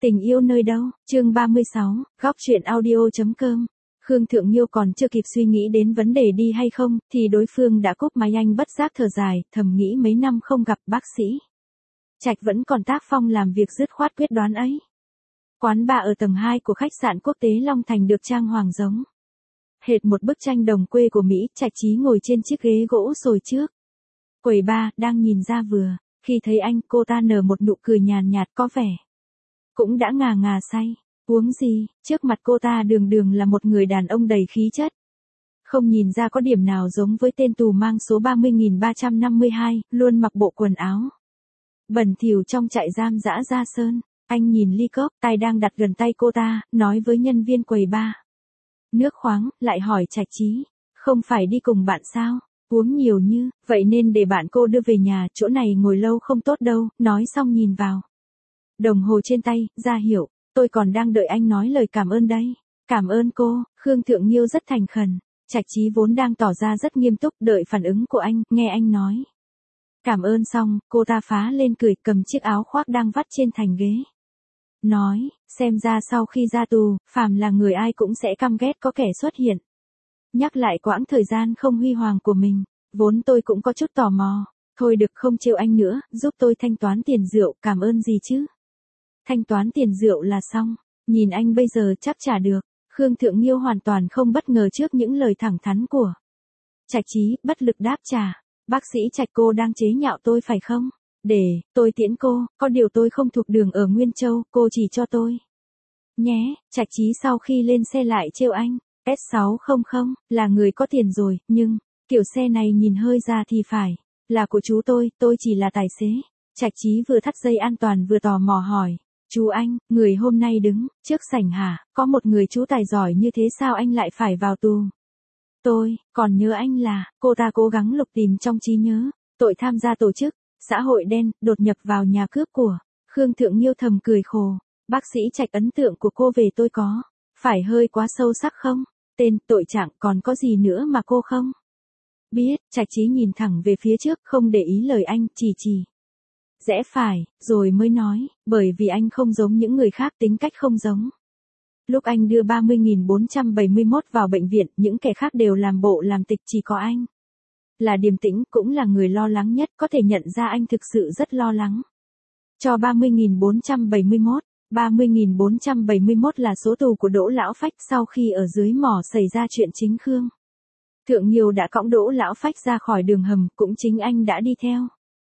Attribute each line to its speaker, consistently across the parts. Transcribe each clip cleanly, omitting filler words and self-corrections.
Speaker 1: Tình yêu nơi đâu, chương 36, góc truyện audio.com. Khương Thượng Nhiêu còn chưa kịp suy nghĩ đến vấn đề đi hay không, thì đối phương đã cúp máy. Anh bất giác thở dài, thầm nghĩ mấy năm không gặp bác sĩ Trạch vẫn còn tác phong làm việc dứt khoát quyết đoán ấy. Quán bar ở tầng 2 của khách sạn quốc tế Long Thành được trang hoàng giống hệt một bức tranh đồng quê của Mỹ. Trạch Chí ngồi trên chiếc ghế gỗ sồi trước quầy bar, đang nhìn ra vừa. Khi thấy anh, cô ta nở một nụ cười nhàn nhạt, có vẻ cũng đã ngà ngà say. Uống gì? Trước mặt cô ta đường đường là một người đàn ông đầy khí chất. Không nhìn ra có điểm nào giống với tên tù mang số 30.352, luôn mặc bộ quần áo bẩn thỉu trong trại giam dã Gia Sơn. Anh nhìn ly cốc, tay đang đặt gần tay cô ta, nói với nhân viên quầy bar. Nước khoáng, lại hỏi Trạch Chí, không phải đi cùng bạn sao? Uống nhiều như, vậy nên để bạn cô đưa về nhà, chỗ này ngồi lâu không tốt đâu. Nói xong nhìn vào đồng hồ trên tay, ra hiệu, tôi còn đang đợi anh nói lời cảm ơn đây. Cảm ơn cô. Khương Thượng Nhiêu rất thành khẩn. Trạch Chí vốn đang tỏ ra rất nghiêm túc, đợi phản ứng của anh. Nghe anh nói cảm ơn xong, cô ta phá lên cười, cầm chiếc áo khoác đang vắt trên thành ghế. Nói, xem ra sau khi ra tù, phàm là người ai cũng sẽ căm ghét có kẻ xuất hiện. Nhắc lại quãng thời gian không huy hoàng của mình, vốn tôi cũng có chút tò mò. Thôi được, không trêu anh nữa, giúp tôi thanh toán tiền rượu. Cảm ơn gì chứ? Thanh toán tiền rượu là xong. Nhìn anh bây giờ chắc trả được. Khương Thượng Nhiêu hoàn toàn không bất ngờ trước những lời thẳng thắn của Trạch Chí, bất lực đáp trả. Bác sĩ Trạch, cô đang chế nhạo tôi phải không? Để tôi tiễn cô, có điều tôi không thuộc đường ở Nguyên Châu, cô chỉ cho tôi nhé. Trạch Chí sau khi lên xe lại trêu anh. S600, là người có tiền rồi, nhưng kiểu xe này nhìn hơi ra thì phải là của chú tôi chỉ là tài xế. Trạch Chí vừa thắt dây an toàn vừa tò mò hỏi, chú anh, người hôm nay đứng trước sảnh hả? Có một người chú tài giỏi như thế sao anh lại phải vào tù? Tôi còn nhớ anh là, cô ta cố gắng lục tìm trong trí nhớ, tội tham gia tổ chức xã hội đen, đột nhập vào nhà cướp của. Khương Thượng Nhiêu thầm cười khổ. Bác sĩ Trạch, ấn tượng của cô về tôi có phải hơi quá sâu sắc không? Tên, tội trạng, còn có gì nữa mà cô không biết? Trạch Chí nhìn thẳng về phía trước, không để ý lời anh, chỉ rẽ phải, rồi mới nói, bởi vì anh không giống những người khác, tính cách không giống. Lúc anh đưa 30.471 vào bệnh viện, những kẻ khác đều làm bộ làm tịch, chỉ có anh là điềm tĩnh, cũng là người lo lắng nhất, có thể nhận ra anh thực sự rất lo lắng. Cho 30.471, 30.471 là số tù của Đỗ Lão Phách. Sau khi ở dưới mỏ xảy ra chuyện, chính Khương Thượng Nhiêu đã cõng Đỗ Lão Phách ra khỏi đường hầm, cũng chính anh đã đi theo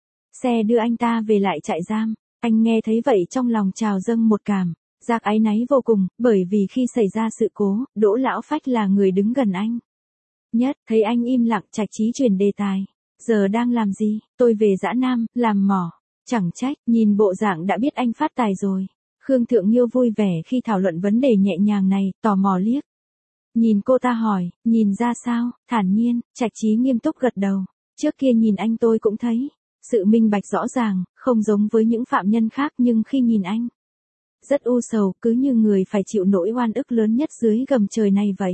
Speaker 1: xe đưa anh ta về lại trại giam. Anh nghe thấy vậy trong lòng trào dâng một cảm giác áy náy vô cùng, bởi vì khi xảy ra sự cố, Đỗ Lão Phách là người đứng gần anh nhất. Thấy anh im lặng, Trạch Chí chuyển đề tài. Giờ đang làm gì? Tôi về Dã Nam, làm mỏ. Chẳng trách, nhìn bộ dạng đã biết anh phát tài rồi. Khương Thượng Nhiêu vui vẻ khi thảo luận vấn đề nhẹ nhàng này, tò mò liếc nhìn cô ta hỏi, nhìn ra sao? Thản nhiên. Trạch Chí nghiêm túc gật đầu. Trước kia nhìn anh tôi cũng thấy sự minh bạch rõ ràng, không giống với những phạm nhân khác, nhưng khi nhìn anh rất u sầu, cứ như người phải chịu nỗi oan ức lớn nhất dưới gầm trời này vậy.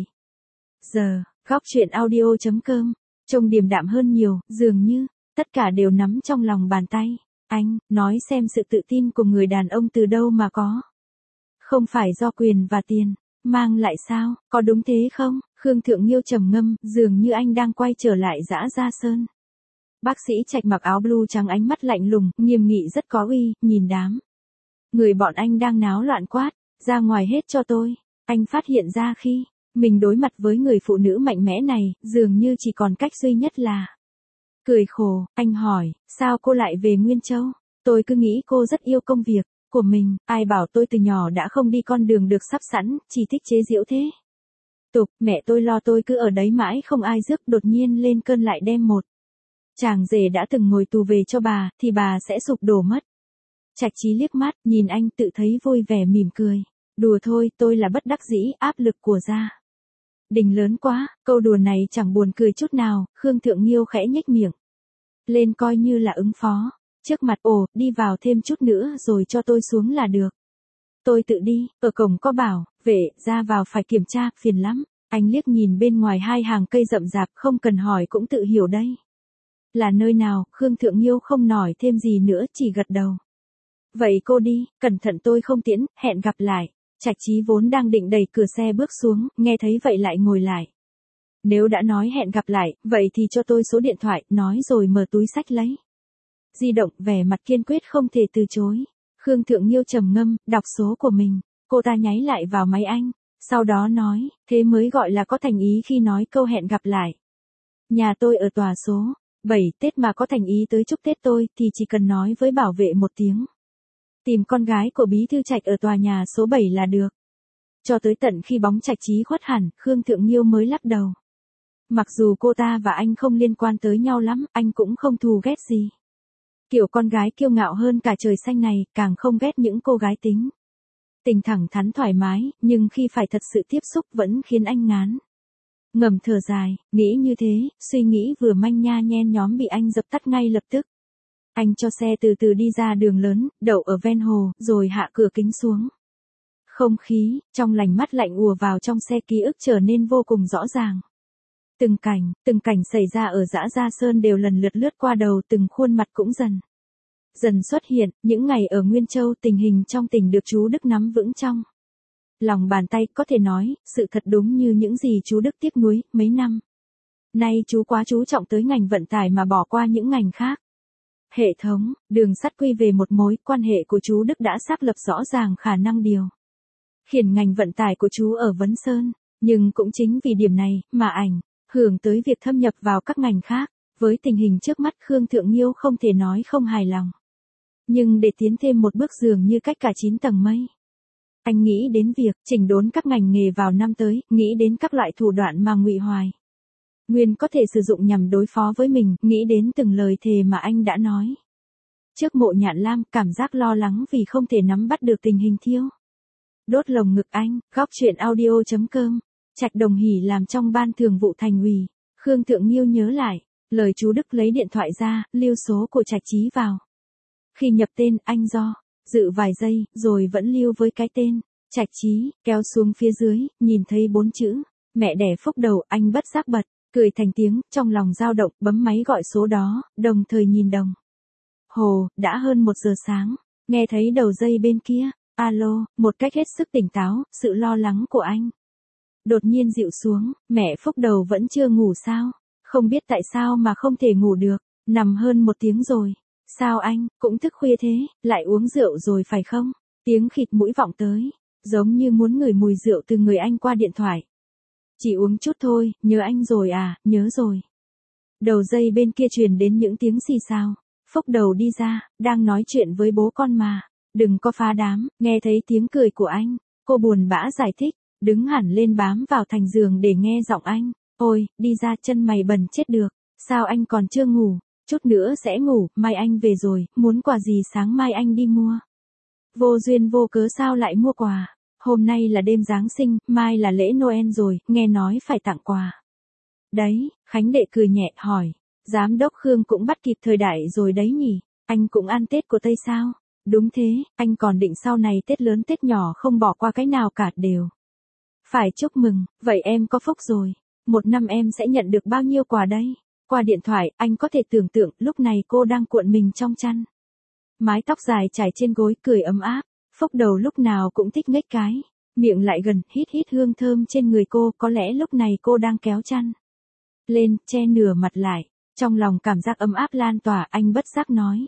Speaker 1: Giờ, góc truyện audio.com, trông điềm đạm hơn nhiều, dường như tất cả đều nắm trong lòng bàn tay. Anh, nói xem sự tự tin của người đàn ông từ đâu mà có? Không phải do quyền và tiền mang lại sao? Có đúng thế không? Khương Thượng Nhiêu trầm ngâm, dường như anh đang quay trở lại dã Gia Sơn. Bác sĩ Trạch mặc áo blue trắng, ánh mắt lạnh lùng, nghiêm nghị rất có uy, nhìn đám người bọn anh đang náo loạn quát, ra ngoài hết cho tôi. Anh phát hiện ra khi mình đối mặt với người phụ nữ mạnh mẽ này, dường như chỉ còn cách duy nhất là cười khổ. Anh hỏi, sao cô lại về Nguyên Châu? Tôi cứ nghĩ cô rất yêu công việc của mình, ai bảo tôi từ nhỏ đã không đi con đường được sắp sẵn, chỉ thích chế giễu thế tục. Mẹ tôi lo tôi cứ ở đấy mãi không ai rước, đột nhiên lên cơn lại đem một chàng rể đã từng ngồi tù về cho bà, thì bà sẽ sụp đổ mất. Trạch Chí liếc mắt, nhìn anh, tự thấy vui vẻ mỉm cười. Đùa thôi, tôi là bất đắc dĩ, áp lực của gia đình lớn quá. Câu đùa này chẳng buồn cười chút nào. Khương Thượng Nhiêu khẽ nhếch miệng lên, coi như là ứng phó. Trước mặt, đi vào thêm chút nữa rồi cho tôi xuống là được. Tôi tự đi. Ở cổng có bảo vệ, ra vào phải kiểm tra, phiền lắm. Anh liếc nhìn bên ngoài hai hàng cây rậm rạp, không cần hỏi cũng tự hiểu đây là nơi nào. Khương Thượng Nhiêu không nói thêm gì nữa, chỉ gật đầu. Vậy cô đi, cẩn thận tôi không tiễn, hẹn gặp lại. Trạch Chí vốn đang định đẩy cửa xe bước xuống, nghe thấy vậy lại ngồi lại. Nếu đã nói hẹn gặp lại, vậy thì cho tôi số điện thoại, nói rồi mở túi xách lấy di động, vẻ mặt kiên quyết không thể từ chối. Khương Thượng Nhiêu trầm ngâm, đọc số của mình, cô ta nháy lại vào máy anh, sau đó nói, thế mới gọi là có thành ý khi nói câu hẹn gặp lại. Nhà tôi ở tòa số 7, Tết mà có thành ý tới chúc Tết tôi thì chỉ cần nói với bảo vệ một tiếng. Tìm con gái của bí thư Trạch ở tòa nhà số 7 là được. Cho tới tận khi bóng Trạch Chí khuất hẳn, Khương Thượng Nhiêu mới lắc đầu. Mặc dù cô ta và anh không liên quan tới nhau lắm, anh cũng không thù ghét gì. Kiểu con gái kiêu ngạo hơn cả trời xanh này, càng không ghét những cô gái tính tình thẳng thắn thoải mái, nhưng khi phải thật sự tiếp xúc vẫn khiến anh ngán. Ngầm thở dài, nghĩ như thế, suy nghĩ vừa manh nha nhen nhóm bị anh dập tắt ngay lập tức. Anh cho xe từ từ đi ra đường lớn, đậu ở ven hồ, rồi hạ cửa kính xuống. Không khí, trong lành mắt lạnh ùa vào trong xe, ký ức trở nên vô cùng rõ ràng. Từng cảnh xảy ra ở Dã Gia Sơn đều lần lượt lướt qua đầu, từng khuôn mặt cũng dần xuất hiện. Những ngày ở Nguyên Châu, tình hình trong tỉnh được chú Đức nắm vững trong lòng bàn tay, có thể nói, sự thật đúng như những gì chú Đức tiếc nuối. Mấy năm nay chú quá chú trọng tới ngành vận tải mà bỏ qua những ngành khác. Hệ thống đường sắt quy về một mối quan hệ của chú Đức đã xác lập rõ ràng khả năng điều khiển ngành vận tải của chú ở Vấn Sơn, nhưng cũng chính vì điểm này mà ảnh hưởng tới việc thâm nhập vào các ngành khác. Với tình hình trước mắt, Khương Thượng Nhiêu không thể nói không hài lòng. Nhưng để tiến thêm một bước dường như cách cả 9 tầng mây. Anh nghĩ đến việc chỉnh đốn các ngành nghề vào năm tới, nghĩ đến các loại thủ đoạn mà Ngụy Hoài Nguyên có thể sử dụng nhằm đối phó với mình, nghĩ đến từng lời thề mà anh đã nói trước Mộ Nhạn Lam, cảm giác lo lắng vì không thể nắm bắt được tình hình thiêu đốt lồng ngực anh. Góc truyện audio.com. Trạch Đồng Hỷ làm trong ban thường vụ thành ủy. Khương Thượng Nhiêu nhớ lại lời chú Đức, lấy điện thoại ra, lưu số của Trạch Chí vào. Khi nhập tên, anh do dự vài giây, rồi vẫn lưu với cái tên Trạch Chí. Kéo xuống phía dưới, nhìn thấy 4 chữ mẹ đẻ Phúc Đầu, anh bất giác bật cười thành tiếng, trong lòng dao động, bấm máy gọi số đó, đồng thời nhìn đồng hồ, đã hơn 1 giờ sáng. Nghe thấy đầu dây bên kia, alo, một cách hết sức tỉnh táo, sự lo lắng của anh đột nhiên dịu xuống. Mẹ Phúc Đầu vẫn chưa ngủ sao? Không biết tại sao mà không thể ngủ được, nằm hơn 1 tiếng rồi. Sao anh, cũng thức khuya thế, lại uống rượu rồi phải không? Tiếng khịt mũi vọng tới, giống như muốn ngửi mùi rượu từ người anh qua điện thoại. Chỉ uống chút thôi, nhớ anh rồi à, nhớ rồi. Đầu dây bên kia truyền đến những tiếng xì xào. Phúc Đầu đi ra, đang nói chuyện với bố con mà. Đừng có phá đám. Nghe thấy tiếng cười của anh, cô buồn bã giải thích, đứng hẳn lên bám vào thành giường để nghe giọng anh. Ôi, đi ra, chân mày bẩn chết được. Sao anh còn chưa ngủ? Chút nữa sẽ ngủ, mai anh về rồi, muốn quà gì sáng mai anh đi mua. Vô duyên vô cớ sao lại mua quà? Hôm nay là đêm Giáng sinh, mai là lễ Noel rồi, nghe nói phải tặng quà. Đấy, Khánh Đệ cười nhẹ, hỏi. Giám đốc Khương cũng bắt kịp thời đại rồi đấy nhỉ? Anh cũng ăn Tết của Tây sao? Đúng thế, anh còn định sau này Tết lớn Tết nhỏ không bỏ qua cái nào cả, đều phải chúc mừng. Vậy em có phúc rồi. Một năm em sẽ nhận được bao nhiêu quà đây? Qua điện thoại, anh có thể tưởng tượng, lúc này cô đang cuộn mình trong chăn. Mái tóc dài trải trên gối, cười ấm áp. Phúc Đầu lúc nào cũng thích nghếch cái miệng lại gần, hít hít hương thơm trên người cô. Có lẽ lúc này cô đang kéo chăn lên, che nửa mặt lại. Trong lòng cảm giác ấm áp lan tỏa, anh bất giác nói.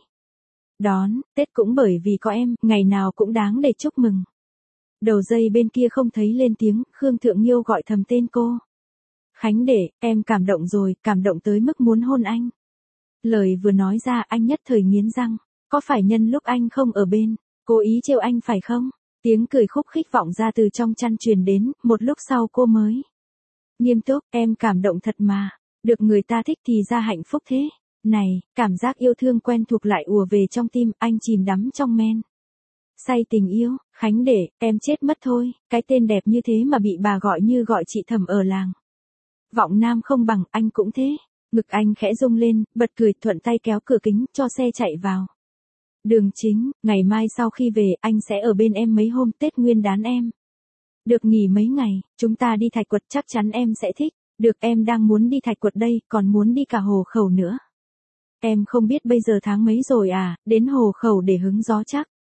Speaker 1: Đón Tết cũng bởi vì có em, ngày nào cũng đáng để chúc mừng. Đầu dây bên kia không thấy lên tiếng, Khương Thượng Nhiêu gọi thầm tên cô. Khánh Đệ, em cảm động rồi, cảm động tới mức muốn hôn anh. Lời vừa nói ra, anh nhất thời nghiến răng. Có phải nhân lúc anh không ở bên, cố ý trêu anh phải không? Tiếng cười khúc khích vọng ra từ trong chăn truyền đến, một lúc sau cô mới nghiêm túc, em cảm động thật mà. Được người ta thích thì ra hạnh phúc thế. Này, cảm giác yêu thương quen thuộc lại ùa về trong tim, anh chìm đắm trong men say tình yêu. Khánh Đệ, em chết mất thôi, cái tên đẹp như thế mà bị bà gọi như gọi chị Thẩm ở làng. Vọng Nam không bằng, anh cũng thế. Ngực anh khẽ rung lên, bật cười, thuận tay kéo cửa kính, cho xe chạy vào đường chính. Ngày mai sau khi về, anh sẽ ở bên em mấy hôm, Tết Nguyên đán em được nghỉ mấy ngày, chúng ta đi Thạch Quật, chắc chắn em sẽ thích. Được, em đang muốn đi Thạch Quật đây, còn muốn đi cả Hồ Khẩu nữa. Em không biết bây giờ tháng mấy rồi à, đến Hồ Khẩu để hứng gió chắc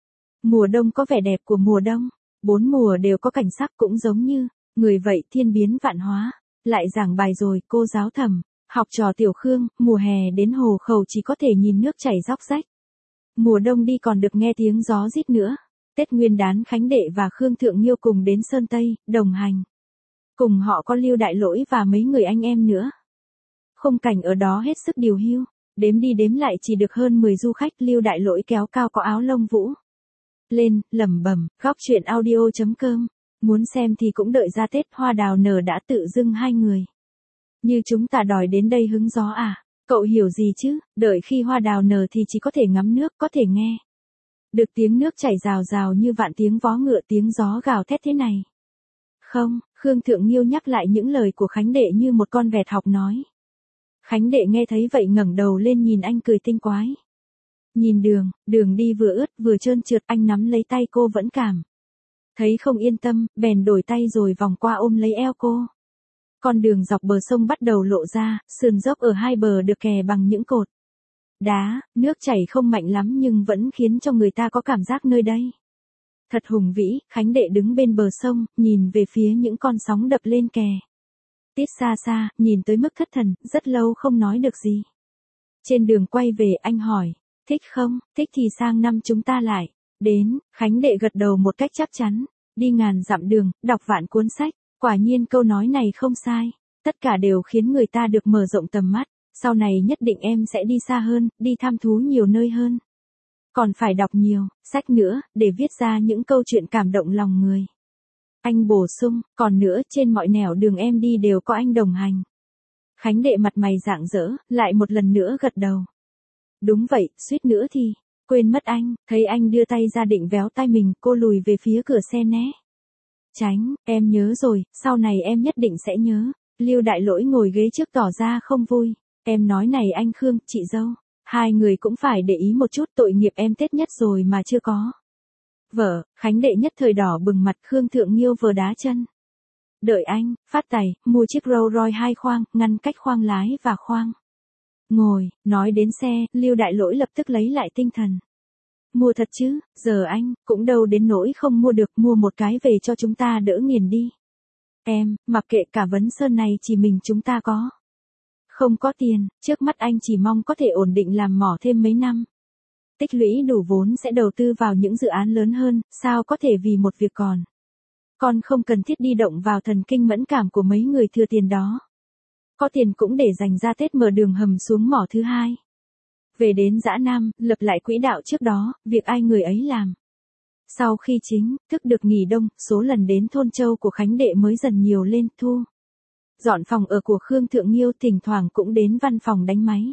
Speaker 1: Mùa đông có vẻ đẹp của mùa đông, 4 mùa đều có cảnh sắc cũng giống như, người vậy thiên biến vạn hóa. Lại giảng bài rồi, cô giáo Thẩm, học trò Tiểu Khương, mùa hè đến hồ khẩu chỉ có thể nhìn nước chảy róc rách. Mùa đông đi còn được nghe tiếng gió rít nữa. Tết Nguyên đán Khánh Đệ và Khương Thượng Nhiêu cùng đến Sơn Tây, đồng hành. Cùng họ có Lưu Đại Lỗi và mấy người anh em nữa. Khung cảnh ở đó hết sức điều hiu, đếm đi đếm lại chỉ được hơn 10 du khách. Lưu Đại Lỗi kéo cao có áo lông vũ lên, lẩm bẩm, góc chuyện audio.com. Muốn xem thì cũng đợi ra Tết hoa đào nở đã tự dưng hai người. Như chúng ta đòi đến đây hứng gió à? Cậu hiểu gì chứ, đợi khi hoa đào nở thì chỉ có thể ngắm nước, có thể nghe được tiếng nước chảy rào rào như vạn tiếng vó ngựa, tiếng gió gào thét thế này. Không, Khương Thượng Nhiêu nhắc lại những lời của Khánh Đệ như một con vẹt học nói. Khánh Đệ nghe thấy vậy ngẩng đầu lên nhìn anh cười tinh quái. Nhìn đường đi vừa ướt vừa trơn trượt, anh nắm lấy tay cô vẫn cảm thấy không yên tâm, bèn đổi tay rồi vòng qua ôm lấy eo cô. Con đường dọc bờ sông bắt đầu lộ ra, sườn dốc ở hai bờ được kè bằng những cột đá, nước chảy không mạnh lắm nhưng vẫn khiến cho người ta có cảm giác nơi đây thật hùng vĩ. Khánh Đệ đứng bên bờ sông, nhìn về phía những con sóng đập lên kè. Tít xa xa, nhìn tới mức thất thần, rất lâu không nói được gì. Trên đường quay về anh hỏi, thích không, thích thì sang năm chúng ta lại đến. Khánh Đệ gật đầu một cách chắc chắn. Đi ngàn dặm đường, đọc vạn cuốn sách, quả nhiên câu nói này không sai. Tất cả đều khiến người ta được mở rộng tầm mắt. Sau này nhất định em sẽ đi xa hơn, đi thăm thú nhiều nơi hơn. Còn phải đọc nhiều sách nữa, để viết ra những câu chuyện cảm động lòng người. Anh bổ sung, còn nữa, trên mọi nẻo đường em đi đều có anh đồng hành. Khánh Đệ mặt mày rạng rỡ, lại một lần nữa gật đầu. Đúng vậy, suýt nữa thì quên mất anh. Thấy anh đưa tay ra định véo tay mình, cô lùi về phía cửa xe né tránh. Em nhớ rồi, sau này em nhất định sẽ nhớ. Lưu Đại Lỗi ngồi ghế trước tỏ ra không vui. Em nói này anh Khương, chị dâu, hai người cũng phải để ý một chút, tội nghiệp em Tết nhất rồi mà chưa có vợ. Khánh Đệ nhất thời đỏ bừng mặt. Khương Thượng Nhiêu vờ đá chân. Đợi anh, phát tài, mua chiếc Rolls Royce 2 khoang, ngăn cách khoang lái và khoang ngồi. Nói đến xe, Lưu Đại Lỗi lập tức lấy lại tinh thần. Mua thật chứ, giờ anh, cũng đâu đến nỗi không mua được, mua một cái về cho chúng ta đỡ nghiền đi. Em, mặc kệ cả Vấn Sơn này chỉ mình chúng ta có. Không có tiền, trước mắt anh chỉ mong có thể ổn định làm mỏ thêm mấy năm. Tích lũy đủ vốn sẽ đầu tư vào những dự án lớn hơn, sao có thể vì một việc còn không cần thiết đi động vào thần kinh mẫn cảm của mấy người thừa tiền đó. Có tiền cũng để dành ra Tết mở đường hầm xuống mỏ thứ hai. Về đến Dã Nam, lập lại quỹ đạo trước đó, việc ai người ấy làm. Sau khi chính thức được nghỉ đông, số lần đến thôn Châu của Khánh Đệ mới dần nhiều lên. Thu dọn phòng ở của Khương Thượng Nhiêu, thỉnh thoảng cũng đến văn phòng đánh máy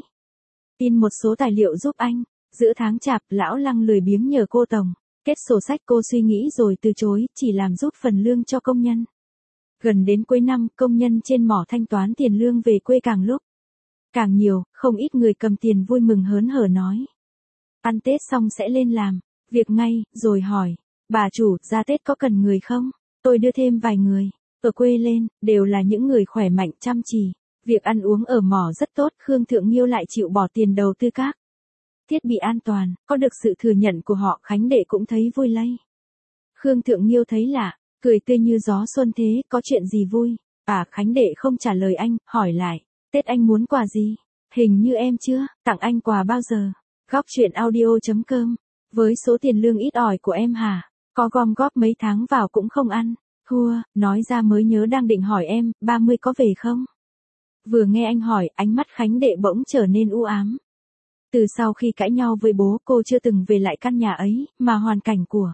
Speaker 1: in một số tài liệu giúp anh. Giữa tháng Chạp, lão Lăng lười biếng nhờ cô Tổng kết sổ sách, cô suy nghĩ rồi từ chối, chỉ làm rút phần lương cho công nhân. Gần đến cuối năm, công nhân trên mỏ thanh toán tiền lương về quê càng lúc càng nhiều, không ít người cầm tiền vui mừng hớn hở nói. Ăn Tết xong sẽ lên làm việc ngay, rồi hỏi, bà chủ, ra Tết có cần người không? Tôi đưa thêm vài người ở quê lên, đều là những người khỏe mạnh chăm chỉ. Việc ăn uống ở mỏ rất tốt. Khương Thượng Nhiêu lại chịu bỏ tiền đầu tư các thiết bị an toàn, có được sự thừa nhận của họ. Khánh Đệ cũng thấy vui lây. Khương Thượng Nhiêu thấy lạ, cười tươi như gió xuân thế, có chuyện gì vui? Khánh Đệ không trả lời anh, hỏi lại, Tết anh muốn quà gì? Hình như em chưa tặng anh quà bao giờ. Góc chuyện audio.com. Với số tiền lương ít ỏi của em hả? Có gom góp mấy tháng vào cũng không ăn thua. Nói ra mới nhớ đang định hỏi em, 30 có về không? Vừa nghe anh hỏi, ánh mắt Khánh Đệ bỗng trở nên u ám. Từ sau khi cãi nhau với bố, cô chưa từng về lại căn nhà ấy, mà hoàn cảnh của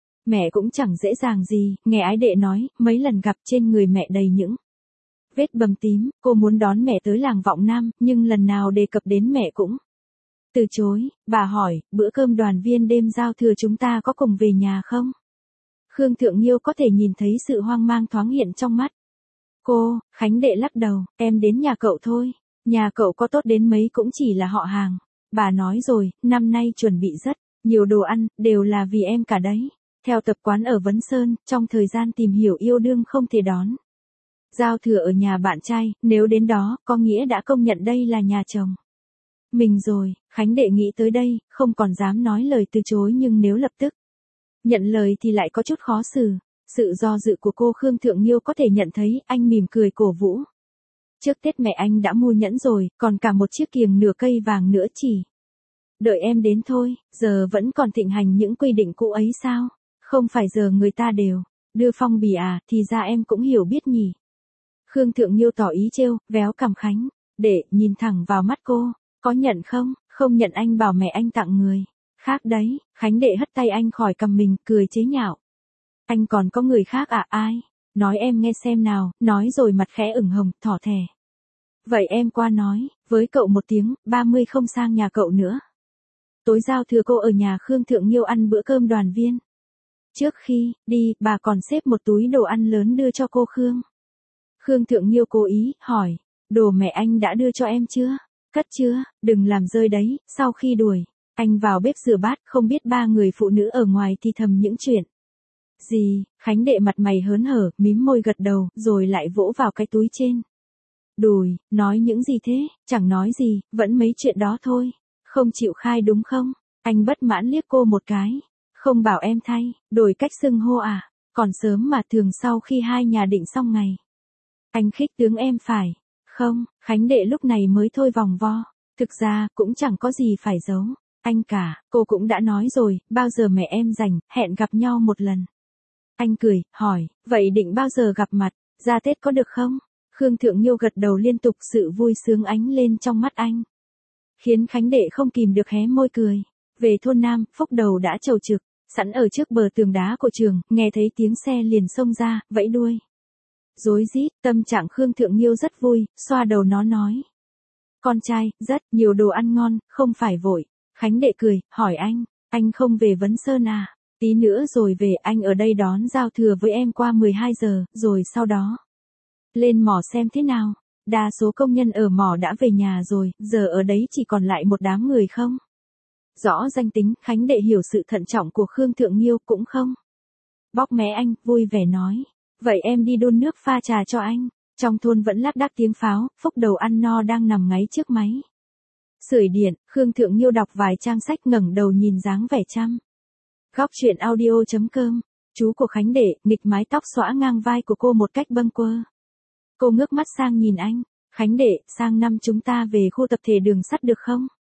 Speaker 1: mẹ cũng chẳng dễ dàng gì. Nghe ái đệ nói, mấy lần gặp trên người mẹ đầy những vết bầm tím. Cô muốn đón mẹ tới làng Vọng Nam, nhưng lần nào đề cập đến mẹ cũng từ chối. Bà hỏi, bữa cơm đoàn viên đêm giao thừa chúng ta có cùng về nhà không? Khương Thượng Nhiêu có thể nhìn thấy sự hoang mang thoáng hiện trong mắt cô. Khánh Đệ lắc đầu, em đến nhà cậu thôi. Nhà cậu có tốt đến mấy cũng chỉ là họ hàng. Bà nói rồi, năm nay chuẩn bị rất nhiều đồ ăn, đều là vì em cả đấy. Theo tập quán ở Vấn Sơn, trong thời gian tìm hiểu yêu đương không thể đón giao thừa ở nhà bạn trai, nếu đến đó, có nghĩa đã công nhận đây là nhà chồng mình rồi. Khánh Đệ nghĩ tới đây, không còn dám nói lời từ chối, nhưng nếu lập tức Nhận lời thì lại có chút khó xử. Sự do dự của cô Khương Thượng Nhiêu có thể nhận thấy, anh mỉm cười cổ vũ. Trước Tết mẹ anh đã mua nhẫn rồi, còn cả một chiếc kiềng nửa cây vàng nữa chỉ. Đợi em đến thôi, giờ vẫn còn thịnh hành những quy định cũ ấy sao? Không phải giờ người ta đều đưa phong bì à, thì ra em cũng hiểu biết nhỉ. Khương Thượng Nhiêu tỏ ý trêu, véo cằm Khánh, để nhìn thẳng vào mắt cô, có nhận không? Không nhận anh bảo mẹ anh tặng người khác đấy. Khánh đệ hất tay anh khỏi cằm mình, cười chế nhạo. Anh còn có người khác à? Ai? Nói em nghe xem nào. Nói rồi mặt khẽ ửng hồng, thỏ thẻ. Vậy em qua nói với cậu một tiếng, 30 không sang nhà cậu nữa. Tối giao thừa cô ở nhà Khương Thượng Nhiêu ăn bữa cơm đoàn viên. Trước khi đi, bà còn xếp một túi đồ ăn lớn đưa cho cô Khương. Khương Thượng Nhiêu cố ý hỏi, đồ mẹ anh đã đưa cho em chưa? Cất chưa? Đừng làm rơi đấy. Sau khi đuổi anh vào bếp rửa bát, không biết ba người phụ nữ ở ngoài thì thầm những chuyện gì. Khánh đệ mặt mày hớn hở, mím môi gật đầu, rồi lại vỗ vào cái túi trên đùi, nói những gì thế? Chẳng nói gì, vẫn mấy chuyện đó thôi. Không chịu khai đúng không? Anh bất mãn liếc cô một cái. Không bảo em thay, đổi cách xưng hô à? Còn sớm mà, thường sau khi hai nhà định xong ngày. Anh khích tướng em phải không? Khánh đệ lúc này mới thôi vòng vo. Thực ra, cũng chẳng có gì phải giấu. Anh cả, cô cũng đã nói rồi, bao giờ mẹ em rảnh, hẹn gặp nhau một lần. Anh cười, hỏi, vậy định bao giờ gặp mặt? Ra Tết có được không? Khương Thượng Nhiêu gật đầu liên tục, sự vui sướng ánh lên trong mắt anh. Khiến Khánh đệ không kìm được hé môi cười. Về thôn Nam, Phúc Đầu đã chầu trực, sẵn ở trước bờ tường đá của trường, nghe thấy tiếng xe liền xông ra, vẫy đuôi. Rối rít, tâm trạng Khương Thượng Nhiêu rất vui, xoa đầu nó nói. Con trai, rất nhiều đồ ăn ngon, không phải vội. Khánh đệ cười, hỏi anh không về Vấn Sơn à? Tí nữa rồi về, anh ở đây đón giao thừa với em qua 12 giờ, rồi sau đó lên mỏ xem thế nào. Đa số công nhân ở mỏ đã về nhà rồi, giờ ở đấy chỉ còn lại một đám người không. Rõ danh tính, Khánh đệ hiểu sự thận trọng của Khương Thượng Nhiêu, cũng không bóc mé anh, vui vẻ nói. Vậy em đi đun nước pha trà cho anh. Trong thôn vẫn lác đác tiếng pháo, Phúc Đầu ăn no đang nằm ngáy trước máy sưởi điện. Khương Thượng Nhiêu đọc vài trang sách, ngẩng đầu nhìn dáng vẻ chăm. Góc chuyện audio.com. Chú của Khánh đệ, nghịch mái tóc xõa ngang vai của cô một cách bâng quơ. Cô ngước mắt sang nhìn anh. Khánh đệ, sang năm chúng ta về khu tập thể đường sắt được không?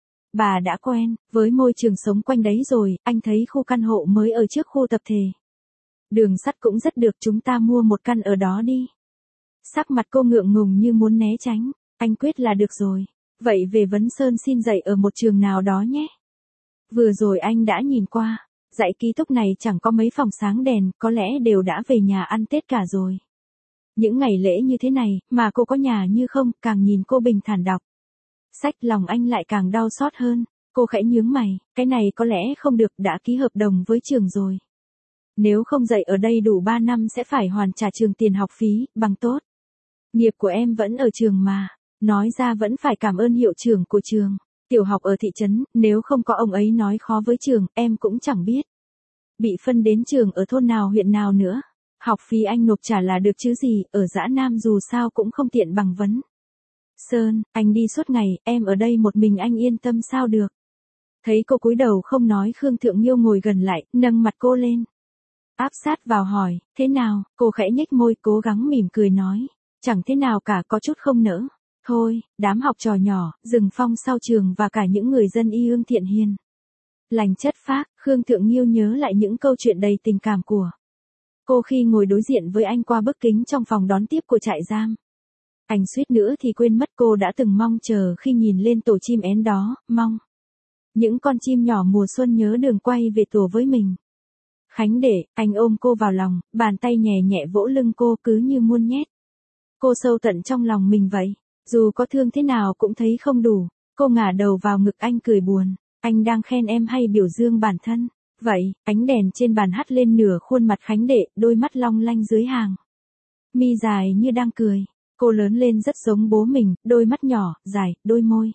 Speaker 1: Bà đã quen với môi trường sống quanh đấy rồi, anh thấy khu căn hộ mới ở trước khu tập thể đường sắt cũng rất được, chúng ta mua một căn ở đó đi. Sắc mặt cô ngượng ngùng như muốn né tránh. Anh quyết là được rồi. Vậy về Vấn Sơn xin dạy ở một trường nào đó nhé. Vừa rồi anh đã nhìn qua, dãy ký túc này chẳng có mấy phòng sáng đèn, có lẽ đều đã về nhà ăn Tết cả rồi. Những ngày lễ như thế này, mà cô có nhà như không, càng nhìn cô bình thản đọc sách, lòng anh lại càng đau xót hơn. Cô khẽ nhướng mày, cái này có lẽ không được, đã ký hợp đồng với trường rồi. Nếu không dạy ở đây đủ 3 năm sẽ phải hoàn trả trường tiền học phí, bằng tốt. Nghiệp của em vẫn ở trường mà. Nói ra vẫn phải cảm ơn hiệu trưởng của trường tiểu học ở thị trấn, nếu không có ông ấy nói khó với trường, em cũng chẳng biết bị phân đến trường ở thôn nào huyện nào nữa. Học phí anh nộp trả là được chứ gì, ở Dã Nam dù sao cũng không tiện bằng Vấn Sơn. Anh đi suốt ngày, em ở đây một mình anh yên tâm sao được. Thấy cô cúi đầu không nói, Khương Thượng Nhiêu ngồi gần lại, nâng mặt cô lên, áp sát vào hỏi, thế nào? Cô khẽ nhếch môi, cố gắng mỉm cười nói, chẳng thế nào cả, có chút không nỡ. Thôi, đám học trò nhỏ, rừng phong sau trường và cả những người dân y ương thiện hiền lành chất phác. Khương Thượng Nhiêu nhớ lại những câu chuyện đầy tình cảm của cô khi ngồi đối diện với anh qua bức kính trong phòng đón tiếp của trại giam. Anh suýt nữa thì quên mất cô đã từng mong chờ khi nhìn lên tổ chim én đó, mong những con chim nhỏ mùa xuân nhớ đường quay về tổ với mình. Khánh đệ, anh ôm cô vào lòng, bàn tay nhẹ nhẹ vỗ lưng cô, cứ như muốn nhét cô sâu tận trong lòng mình vậy. Dù có thương thế nào cũng thấy không đủ. Cô ngả đầu vào ngực anh cười buồn. Anh đang khen em hay biểu dương bản thân? Vậy, ánh đèn trên bàn hắt lên nửa khuôn mặt Khánh đệ, đôi mắt long lanh dưới hàng mi dài như đang cười. Cô lớn lên rất giống bố mình, đôi mắt nhỏ, dài, đôi môi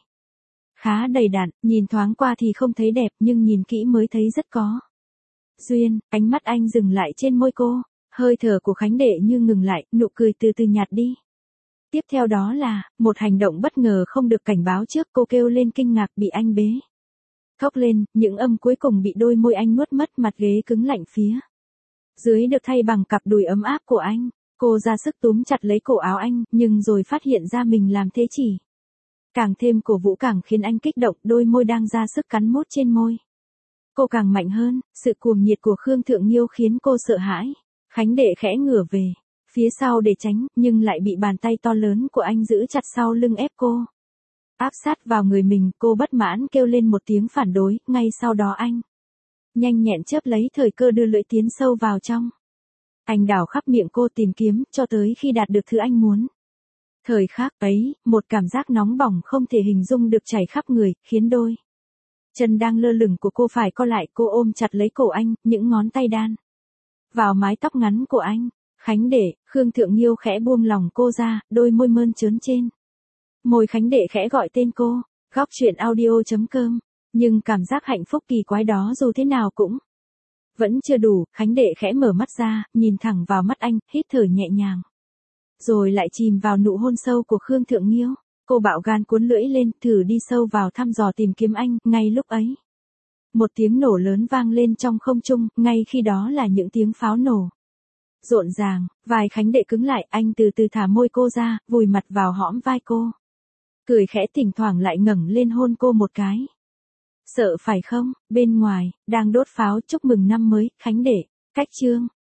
Speaker 1: khá đầy đặn, nhìn thoáng qua thì không thấy đẹp, nhưng nhìn kỹ mới thấy rất có duyên. Ánh mắt anh dừng lại trên môi cô. Hơi thở của Khánh đệ như ngừng lại, nụ cười từ từ nhạt đi. Tiếp theo đó là một hành động bất ngờ không được cảnh báo trước, cô kêu lên kinh ngạc, bị anh bế Thốc lên, những âm cuối cùng bị đôi môi anh nuốt mất, mặt ghế cứng lạnh phía dưới được thay bằng cặp đùi ấm áp của anh. Cô ra sức túm chặt lấy cổ áo anh, nhưng rồi phát hiện ra mình làm thế chỉ càng thêm cổ vũ, càng khiến anh kích động, đôi môi đang ra sức cắn mút trên môi cô càng mạnh hơn. Sự cuồng nhiệt của Khương Thượng Nhiêu khiến cô sợ hãi. Khánh Đệ khẽ ngửa về phía sau để tránh, nhưng lại bị bàn tay to lớn của anh giữ chặt sau lưng, ép cô áp sát vào người mình. Cô bất mãn kêu lên một tiếng phản đối, ngay sau đó anh nhanh nhẹn chớp lấy thời cơ đưa lưỡi tiến sâu vào trong. Anh đào khắp miệng cô tìm kiếm, cho tới khi đạt được thứ anh muốn. Thời khắc ấy, một cảm giác nóng bỏng không thể hình dung được chảy khắp người, khiến đôi chân đang lơ lửng của cô phải co lại. Cô ôm chặt lấy cổ anh, những ngón tay đan vào mái tóc ngắn của anh. Khánh Đệ, Khương Thượng Nhiêu khẽ buông lòng cô ra, đôi môi mơn trớn trên môi Khánh Đệ khẽ gọi tên cô. Góc truyện audio.com. Nhưng cảm giác hạnh phúc kỳ quái đó dù thế nào cũng vẫn chưa đủ. Khánh Đệ khẽ mở mắt ra, nhìn thẳng vào mắt anh, hít thở nhẹ nhàng, rồi lại chìm vào nụ hôn sâu của Khương Thượng Nhiêu. Cô bạo gan cuốn lưỡi lên, thử đi sâu vào thăm dò tìm kiếm anh. Ngay lúc ấy, một tiếng nổ lớn vang lên trong không trung, ngay khi đó là những tiếng pháo nổ rộn ràng. Vai Khánh Đệ cứng lại, anh từ từ thả môi cô ra, vùi mặt vào hõm vai cô, cười khẽ, thỉnh thoảng lại ngẩng lên hôn cô một cái. Sợ phải không? Bên ngoài đang đốt pháo chúc mừng năm mới. Khánh Đệ cách chương